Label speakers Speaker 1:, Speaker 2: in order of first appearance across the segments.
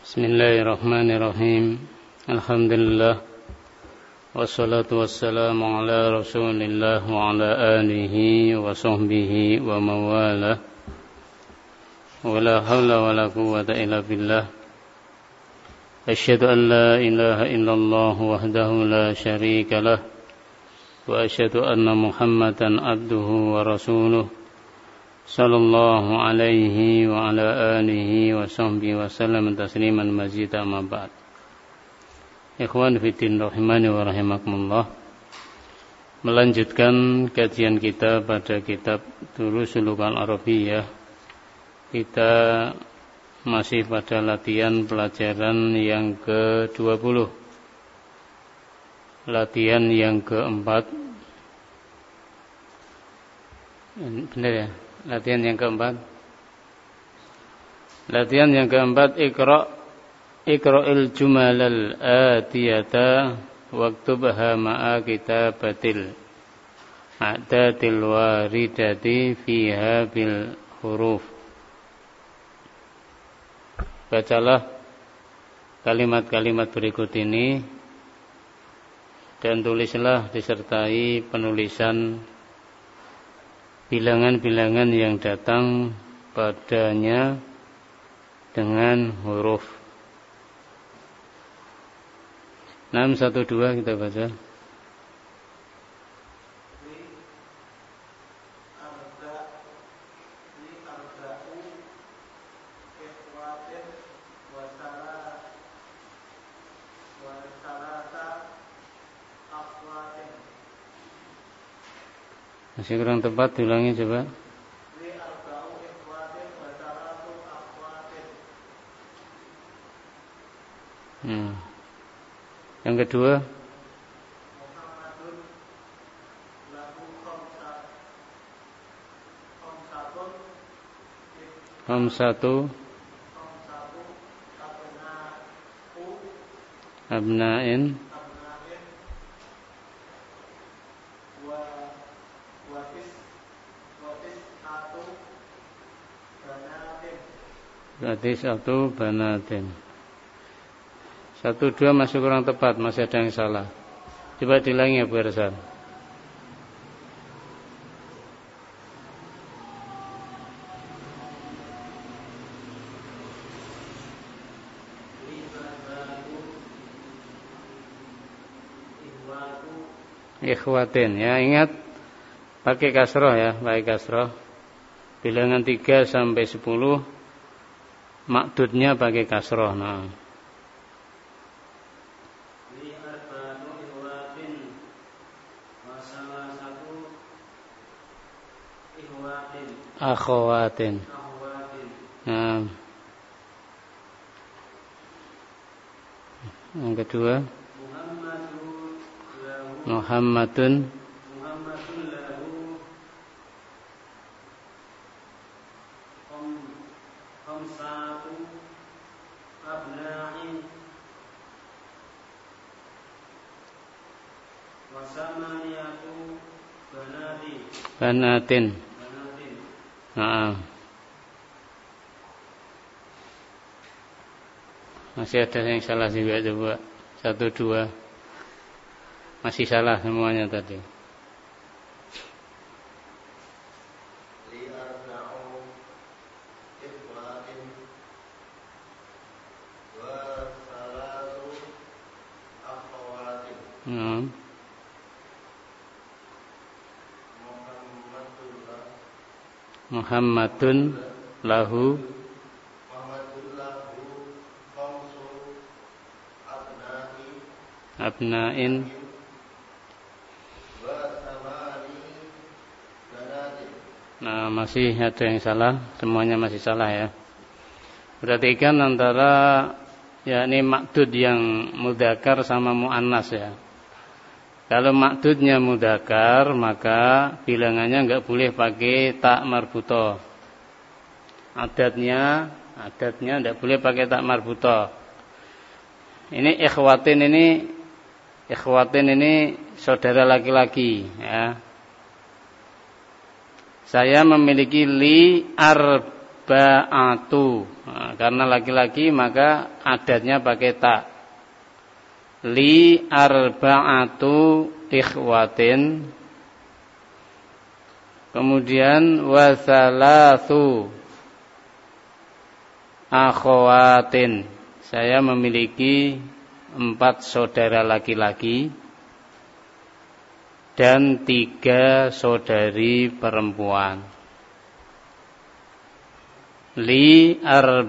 Speaker 1: Bismillahirrahmanirrahim. Alhamdulillah. Wassalatu wassalamu ala Rasulillah wa ala alihi wa sahbihi wa mawalah. Wa la hawla wa la quwwata illa billah. Asyhadu an la ilaha illallah wahdahu la syarika lah. Wa asyhadu anna Muhammadan abduhu wa rasuluh. Sallallahu alaihi wa ala alihi wa sahbihi wa sallam tasliman mazida amma ba'd. Ikhwan fiddin rahimani wa rahimakumullah. Melanjutkan kajian kita pada kitab Durusul Lughah Arabiyyah. Kita masih pada latihan pelajaran yang ke-20. Latihan yang keempat. Benar ya? Latihan yang keempat. Latihan yang keempat, Iqra'il jumalal atiyata waktubha ma'a kitabatil a'datil waridati fiha bil huruf. Bacalah kalimat-kalimat berikut ini dan tulislah disertai penulisan bilangan-bilangan yang datang padanya dengan huruf. 612 kita baca. Masih kurang tepat, ulangi coba. Yang kedua, khamsatu abna'in berarti satu banatin. 1, 2 masih kurang tepat, masih ada yang salah. Coba diulangi ya Bu Ersan. Ikhwatin ya, ingat pakai kasroh ya, pakai kasroh. Bilangan 3 sampai 10 makdudnya pakai kasroh. Nah, akhwatin. Nah, yang kedua, Muhammadun banatin. Nah, masih ada yang salah juga, coba 1, 2 masih salah semuanya tadi. Muhammadun lahu abna'in. Nah, masih ada yang salah, semuanya masih salah ya. Perhatikan antara yakni makdud yang mudzakkar sama muannas ya. Kalau makdudnya mudzakkar, maka bilangannya enggak boleh pakai ta marbuthah. Adatnya enggak boleh pakai ta marbuthah. Ini ikhwatin ini saudara laki-laki ya. Saya memiliki arba'atu. Nah, karena laki-laki maka adatnya pakai ta. Li arba'atu ikhwatin. Kemudian wa thalathu akhawatin. Saya memiliki 4 saudara laki-laki dan 3 saudari perempuan. Li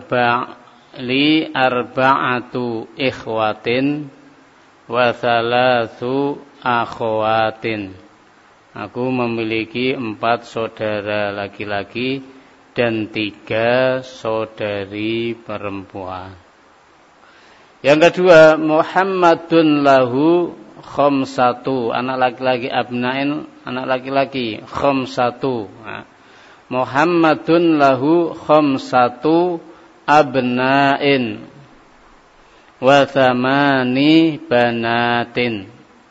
Speaker 1: arba'atu ikhwatin wa thalathu akhawatin. Aku memiliki 4 saudara laki-laki dan 3 saudari perempuan. Yang kedua, Muhammadun lahu khamsatu, anak laki-laki, abnain, anak laki-laki, khamsatu. Nah, Muhammadun lahu khamsatu abnain wa thamani banatin.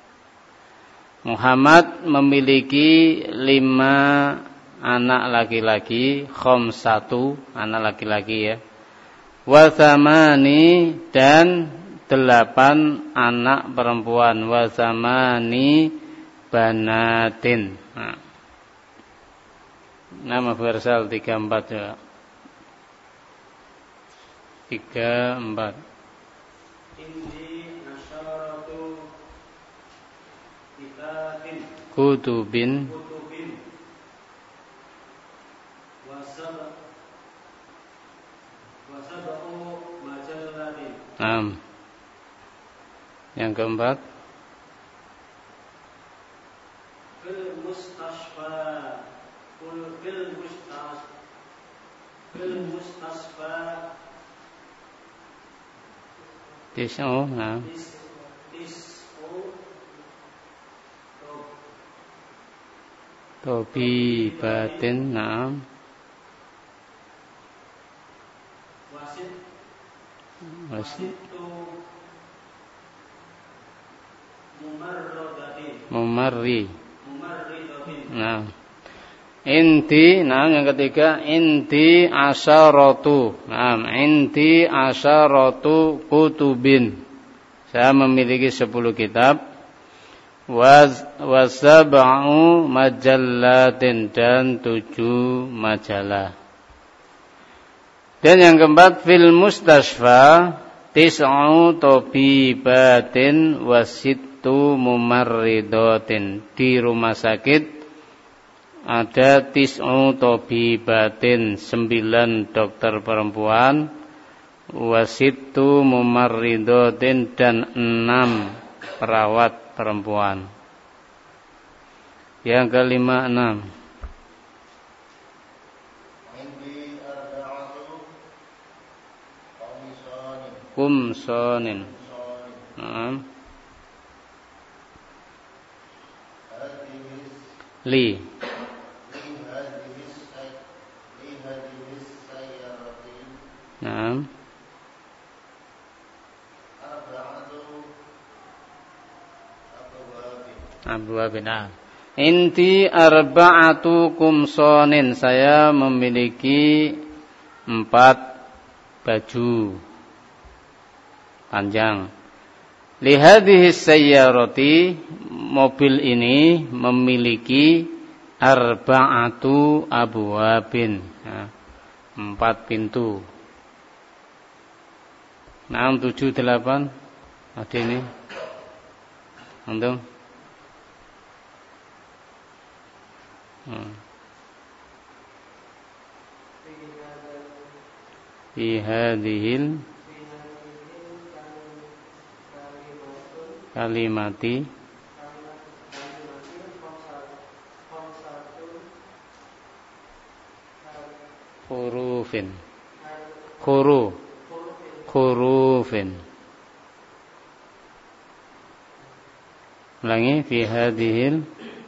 Speaker 1: Muhammad memiliki 5 anak laki-laki, khamsatu, anak laki-laki ya. Wa thamani, dan 8 anak perempuan, wa thamani banatin. Nah, nama versal 34 ya. 34. Kutubin yang keempat, tis'u, nah, tobi batin, nah, wasit, mumarri. Nah, inti, nah yang ketiga, inti asyaratu. Nah, inti asyaratu kutubin. Saya memiliki 10 kitab. Wasab'u majallatin, dan 7 majalah. Dan yang keempat, fil mustasfa tis'u tabibatin wasittu mumarridatin. Di rumah sakit ada tis'u tabibatin, 9 dokter perempuan, wasittu mumarridatin, dan 6 perawat perempuan. Yang kelima, 6. Kumsonin. Nah. Li. Nah. Abwabina. Inti arba'atu kumsonin. Saya memiliki 4 baju panjang. Lihadhihi sayyarati, mobil ini memiliki arba'atu abwabin, 4 pintu. 6, 7, 8. Ada ini. Antum? Fi hadhil kalimati hurufin hurufin. Ulangi, fi hadhil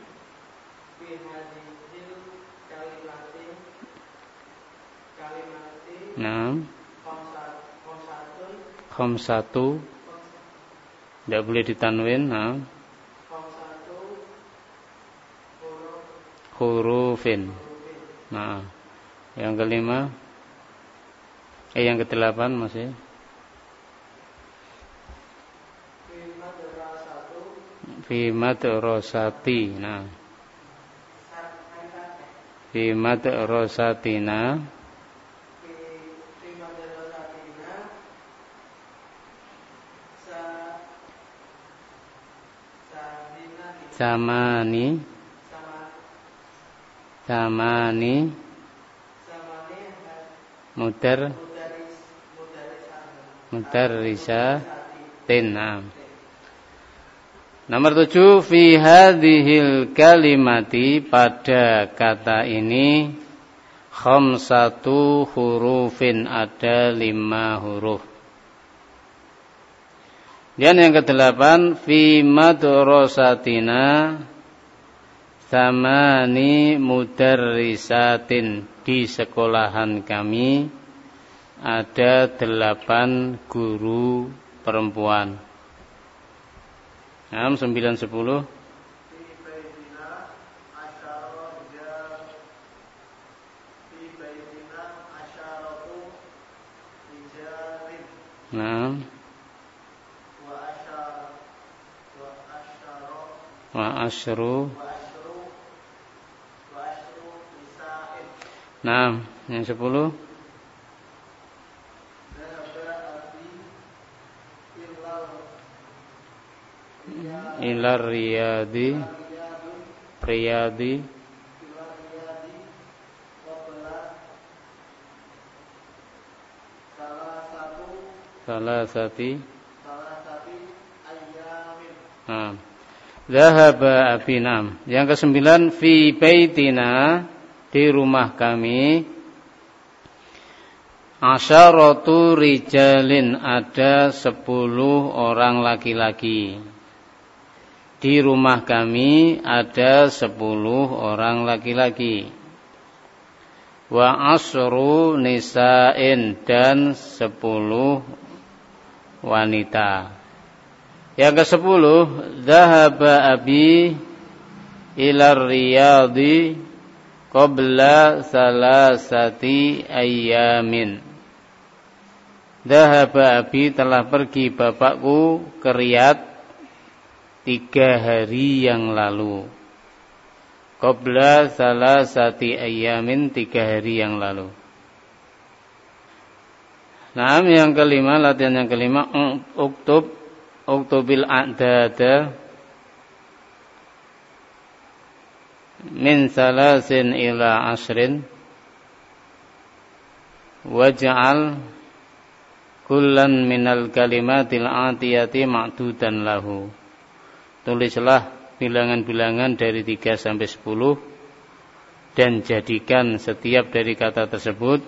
Speaker 1: khamsatu, tidak boleh ditanwin. Nah, hurufin. Nah, yang kelima Yang ke-8 masih. Fi madrasati. Nah. Fi madrasatina. Samani mudarrisatin. Nomor 7, fi hadhil kalimati, pada kata ini khamsatu hurufin, ada 5 huruf. Dan yang ke-8, fi madrasatina samani mudarrisatin, di sekolahan kami ada 8 guru perempuan. 9, 10. Nah, wa asyru. Nah, yang 10. Ilar riyadi salasati ayyamin. Zahaba abinam. Yang ke-9, fi baitina, di rumah kami asyaratu rijalin, ada 10 orang laki-laki. Di rumah kami ada 10 orang laki-laki. Wa asru nisa'in, dan 10 wanita. Yang ke-10, dhahaba abi ilar riyadi qabla salasati ayyamin. Dhahaba abi, telah pergi bapakku ke Riyadh 3 hari yang lalu. Qabla salasati ayyamin, 3 hari yang lalu. Nah, yang kelima, latihan yang kelima, uktubil a'dada min salasin ila ashrin waj'al kullan minal kalimatil atiyati ma'dudan lahu. Tulislah bilangan-bilangan dari 3 sampai 10 dan jadikan setiap dari kata tersebut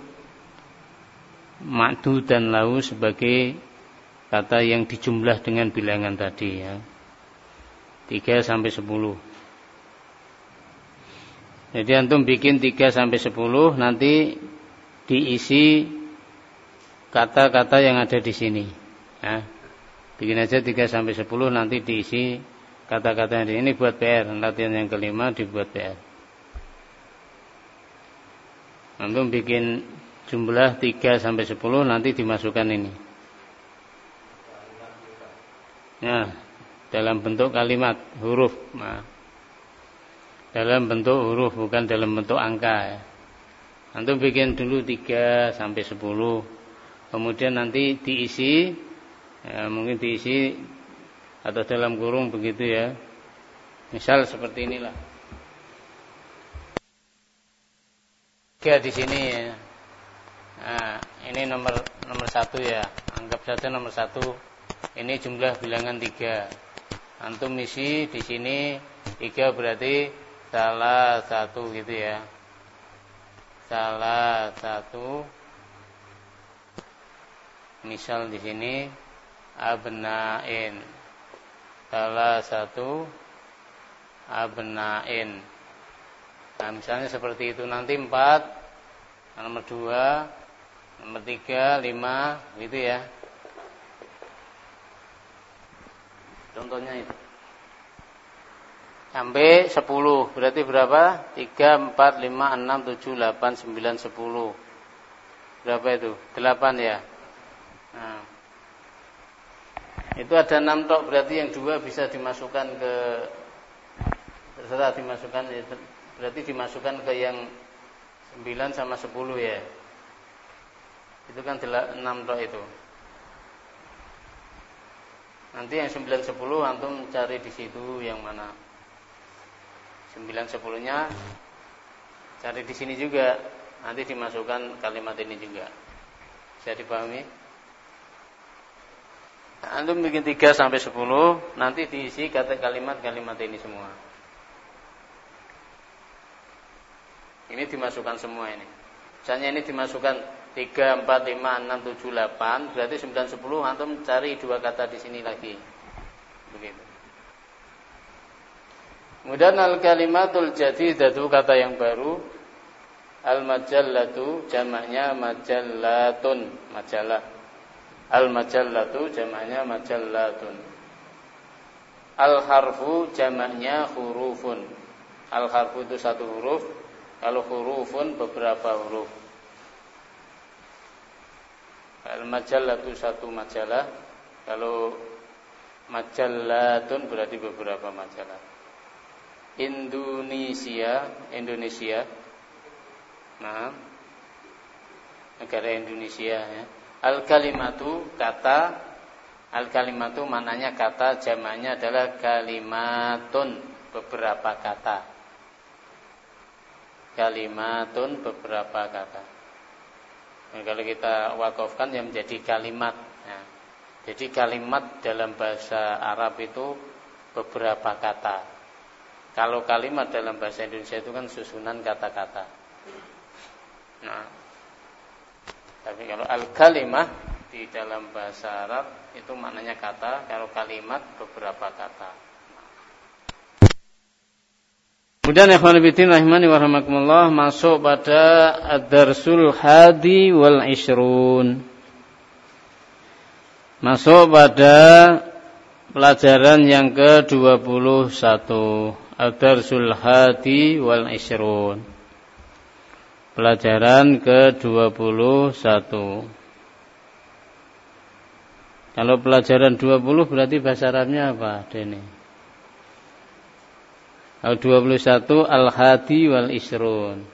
Speaker 1: ma'dudan lahu, sebagai kata yang dijumlah dengan bilangan tadi, ya. 3 sampai 10. Jadi antum bikin 3 sampai 10, nanti diisi kata-kata yang ada di sini, ya. Bikin aja 3 sampai 10, nanti diisi kata-kata yang di sini. Buat PR, latihan yang kelima dibuat PR. Antum bikin jumlah 3 sampai 10, nanti dimasukkan ini. Ya, dalam bentuk kalimat, huruf. Nah, dalam bentuk huruf, bukan dalam bentuk angka, ya. Antum bikin dulu 3 sampai 10, kemudian nanti diisi, ya, mungkin diisi atau dalam kurung begitu, ya. Misal seperti inilah. 3 di sini, ya. Nah, ini nomor 1, ya. Anggap saja nomor 1. Ini jumlah bilangan 3. Antum isi di sini 3, berarti salah satu, gitu, ya. Salah satu. Misal di sini abna'in. Salah satu abna'in. Nah, misalnya seperti itu. Nanti 4, nomor 2, nomor 3, 5, gitu, ya. Contohnya itu. Sampai 10. Berarti berapa? 3, 4, 5, 6, 7, 8, 9, 10. Berapa itu? 8 ya. Nah, itu ada 6 tok, berarti yang 2 bisa dimasukkan ke, terserah dimasukkan, berarti dimasukkan ke yang 9 sama 10 ya. Itu kan 6 tok itu. Nanti yang 9, 10 antum cari di situ yang mana. 9, 10-nya cari di sini juga. Nanti dimasukkan kalimat ini juga. Bisa dipahami? Antum bikin 3 sampai 10, nanti diisi kata kalimat-kalimat ini semua. Ini dimasukkan semua ini. Misalnya ini dimasukkan 3, 4, 5, 6, 7, 8, berarti 9, 10 antum cari 2 kata di sini lagi. Begitu. Kemudian al-kalimatul jadidatu, kata yang baru. Al-majallatu jamaknya majallatun, majalah. Al-majallatu jamaknya majallatun. Al-harfu jamaknya hurufun. Al-harfu itu 1 huruf, kalau hurufun beberapa huruf. Al-majallatu 1 majalah, kalau majallatun berarti beberapa majalah. Indonesia, nah, negara Indonesia ya. Al-kalimatu kata, al-kalimatu maknanya kata, jamaknya adalah kalimatun, beberapa kata. Kalimatun, beberapa kata. Nah, kalau kita wakafkan yang menjadi kalimat. Nah, jadi kalimat dalam bahasa Arab itu beberapa kata. Kalau kalimat dalam bahasa Indonesia itu kan susunan kata-kata. Nah, tapi kalau al-kalimah di dalam bahasa Arab itu maknanya kata, kalau kalimat beberapa kata. Kemudian ikhwan fillah rahimani wa rahimakumullah, masuk pada ad-darsul hadi wal 20. Masuk pada pelajaran yang ke-21, ad-darsul hadi wal 20. Pelajaran ke-21. Kalau pelajaran 20 berarti bahasa Arabnya apa, Deni? Kalau 21 al-hadi wal 20.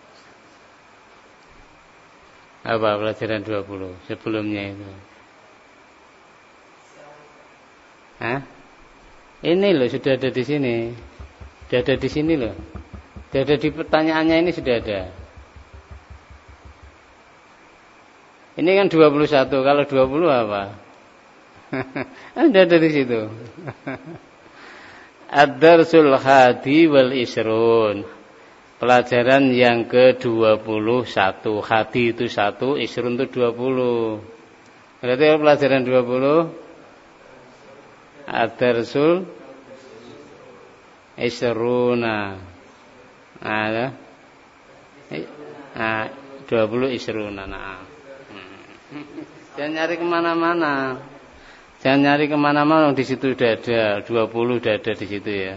Speaker 1: Apa pelajaran 20 sebelumnya itu? Hah? Ini loh sudah ada di sini. Sudah ada di sini loh. Sudah ada di pertanyaannya ini sudah ada. Ini kan 21, kalau 20 apa? Ada di situ. Ad-darsul hadi wal 20. Pelajaran yang ke-21. Hadi itu 1, 20 itu 20. Berarti pelajaran 20 ad-darsul 20. Nah, 20 20. Nah. Jangan nyari kemana-mana. Jangan nyari kemana-mana, di situ udah ada 20, udah ada di situ ya.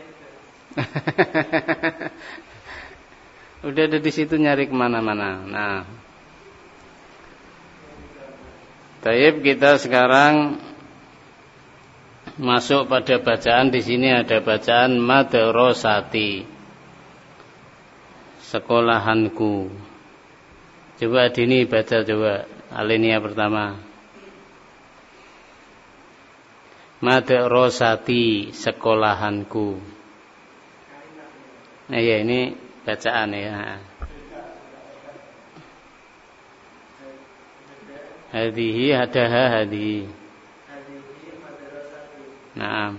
Speaker 1: Udah ada di situ, nyari kemana-mana. Nah, baik, kita sekarang masuk pada bacaan. Di sini ada bacaan madrasati, sekolahanku. Coba Dini baca coba alinea pertama. Madrasati, sekolahanku. Nah ya, ini bacaan ya. Hadihi hadaha hadihi. Naam.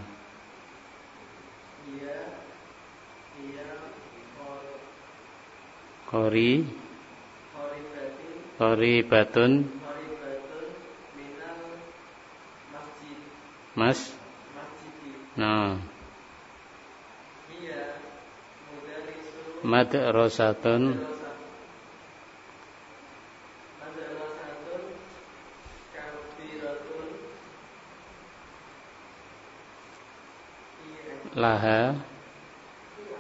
Speaker 1: Qoribatun No. Madrasatun laha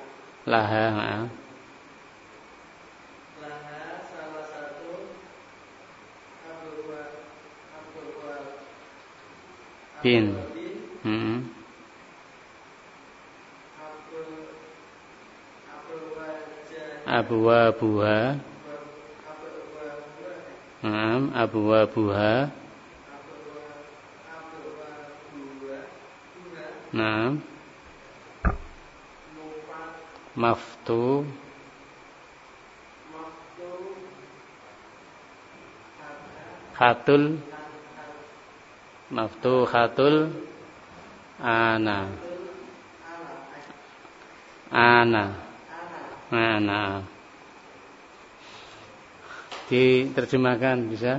Speaker 1: salah satu bin. Abwabuha. Abwabuha. Maftu. Khatul. Maftuhatul ana. Diterjemahkan bisa?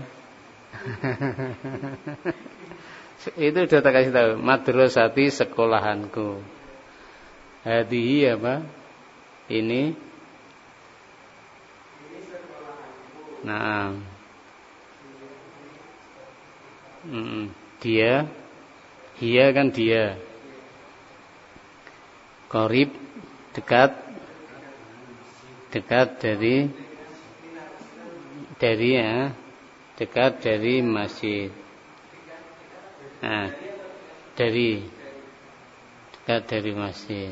Speaker 1: Itu sudah tak kasih tahu. Madrasati sekolahanku. Hadihi apa? Ini sekolahanku. Dia. Dia kan dia. Qarib dekat. Dekat dari dekat dari masjid. Dari dekat dari masjid.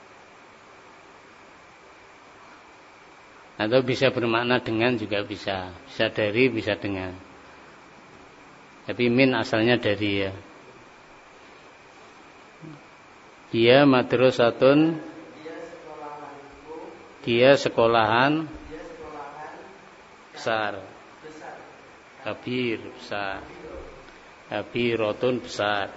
Speaker 1: Atau bisa bermakna dengan juga bisa. Bisa dari, bisa dengan. Tapi min asalnya dari ya. Dia madrasatun. Dia sekolahan besar. Kabir besar. Kabirotun besar.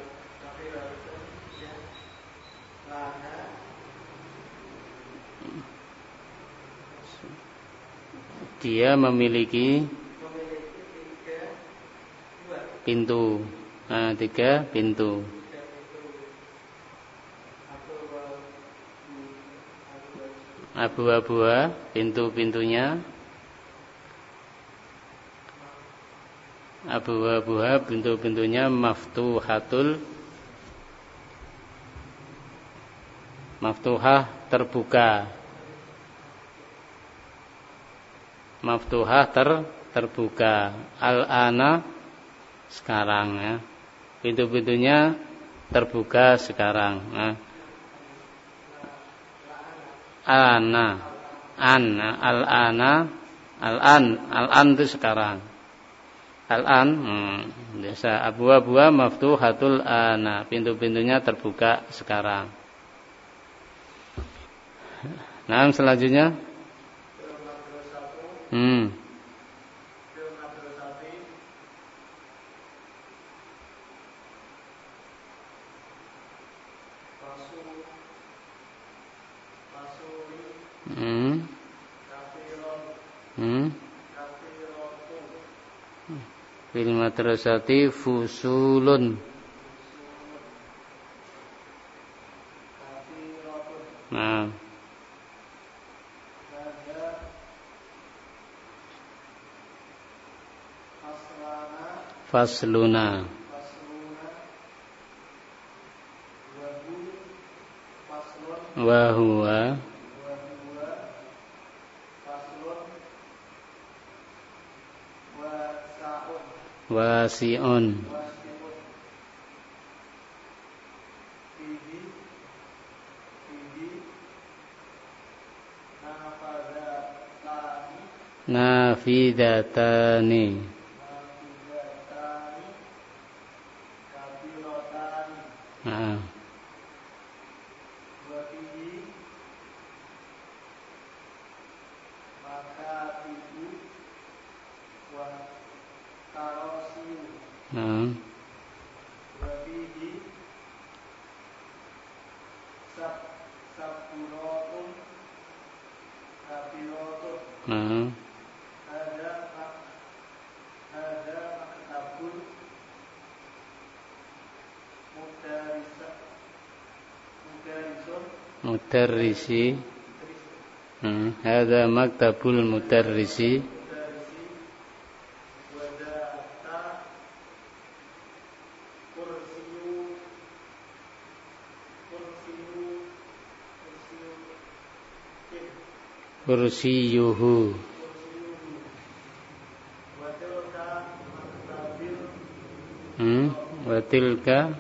Speaker 1: Dia memiliki pintu. 3 pintu. Abwa-abwa pintu-pintunya. Abwa-abwa pintu-pintunya maftuhatul. Maftuhah terbuka. Maftuhah terbuka. Al-ana sekarang ya. Pintu-pintunya terbuka sekarang. Al-an itu sekarang. Al-an biasa abwa-abwa maftuhatul ana. Pintu-pintunya terbuka sekarang. Nah, selanjutnya fil madrasati fusulun. Fasluna. Wa huwa wasi'un. Nafidatani. Mudarrisi. Hadza maktabul mudarrisi. Kursiyuhu. Watilka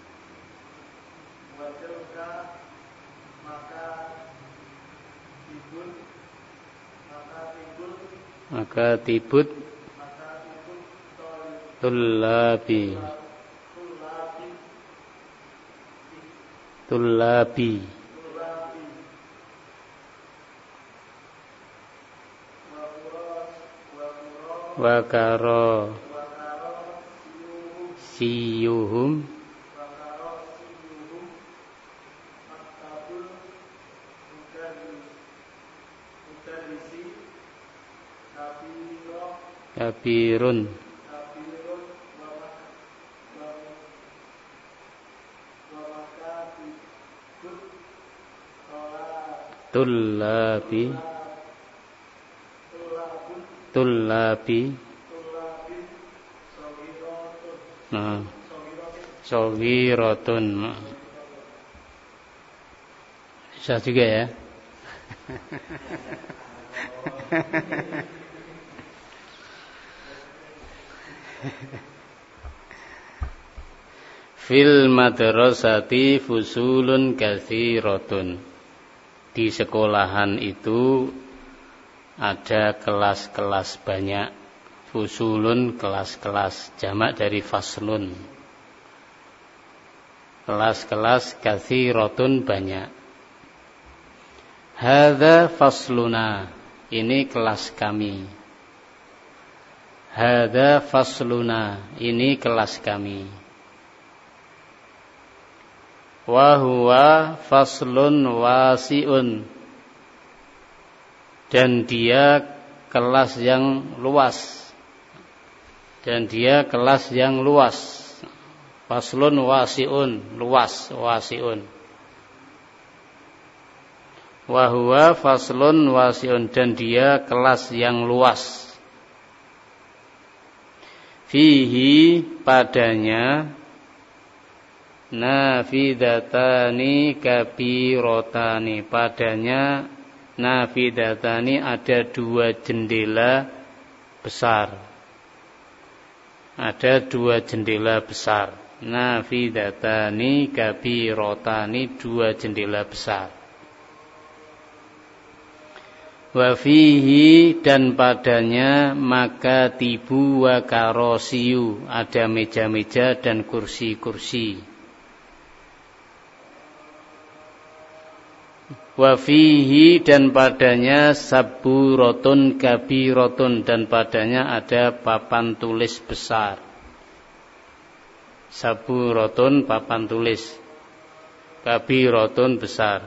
Speaker 1: maka tibut tullabi wa karo siyuhum kabirun tullabi nah sawiratun bisa juga ya. Fil madrasati fusulun katsiratun. Di sekolahan itu ada kelas-kelas banyak. Fusulun kelas-kelas, jamak dari faslun. Kelas-kelas katsiratun banyak. Hadza fasluna, ini kelas kami. Hadza fasluna, ini kelas kami. Wa huwa faslun wasi'un, dan dia kelas yang luas. Dan dia kelas yang luas. Faslun wasi'un, luas, wasi'un. Wa huwa faslun wasi'un, dan dia kelas yang luas. Fihi, padanya, nafidatani kabirotani, padanya nafidatani ada dua jendela besar. Ada dua jendela besar. Nafidatani kabirotani, dua jendela besar. Wa fihi, dan padanya makatibu wa karosiyu, ada meja-meja dan kursi-kursi. Wa fihi, dan padanya saburotun kabirotun, dan padanya ada papan tulis besar. Saburotun papan tulis, kabirotun besar.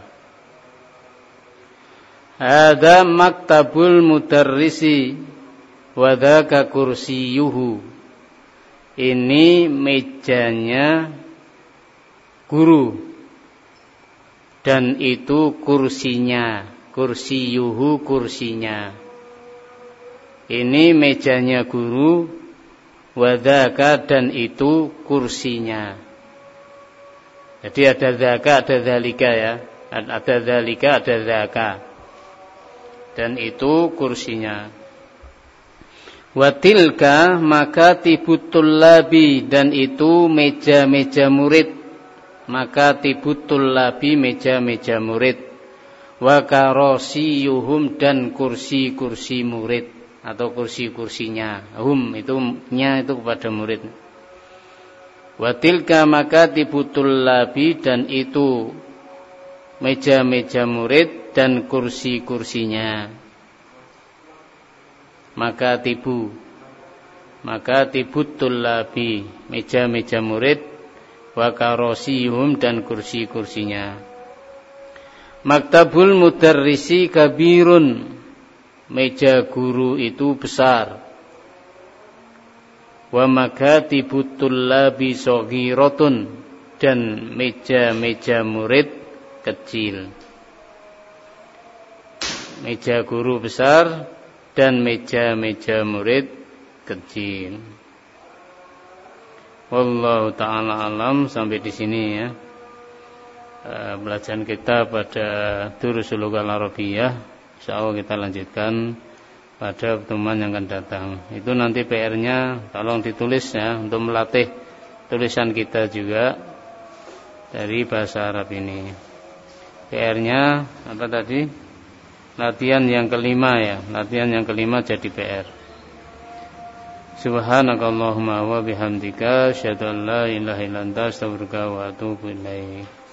Speaker 1: Ada maktabul mudarrisi wa dzaka kursiyuhu, ini mejanya guru dan itu kursinya. Kursiyuhu, kursinya. Ini mejanya guru, wa dzaka, dan itu kursinya. Jadi ada dzaka, ada dzalika ya. Ada dzalika, ada dzaka. Dan itu kursinya. Wa tilka makatibut tullabi, dan itu meja-meja murid. Makatibut tullabi, meja-meja murid. Wa karosiyuhum, dan kursi-kursi murid atau kursi-kursinya. Hum itu nya itu kepada murid. Wa tilka makatibut tullabi, dan itu meja-meja murid dan kursi-kursinya. Makatibut tullabi, meja-meja murid, wa karosihum, dan kursi-kursinya. Maktabul mudarrisi kabirun, meja guru itu besar. Wa makatibut tullabi saghiratun, dan meja-meja murid kecil. Meja guru besar dan meja-meja murid kecil. Wallahu ta'ala alam. Sampai di sini ya belajar kita pada Durusul Lughal Arabiyyah. Insyaallah kita lanjutkan pada pertemuan yang akan datang. Itu nanti PR-nya tolong ditulis ya, untuk melatih tulisan kita juga dari bahasa Arab ini. PR-nya apa tadi? Latihan yang kelima ya. Latihan yang kelima jadi PR. Subhanakallahumma wa bihamdika asyhadu an la ilaha illa anta astaghfiruka wa atubu ilaik.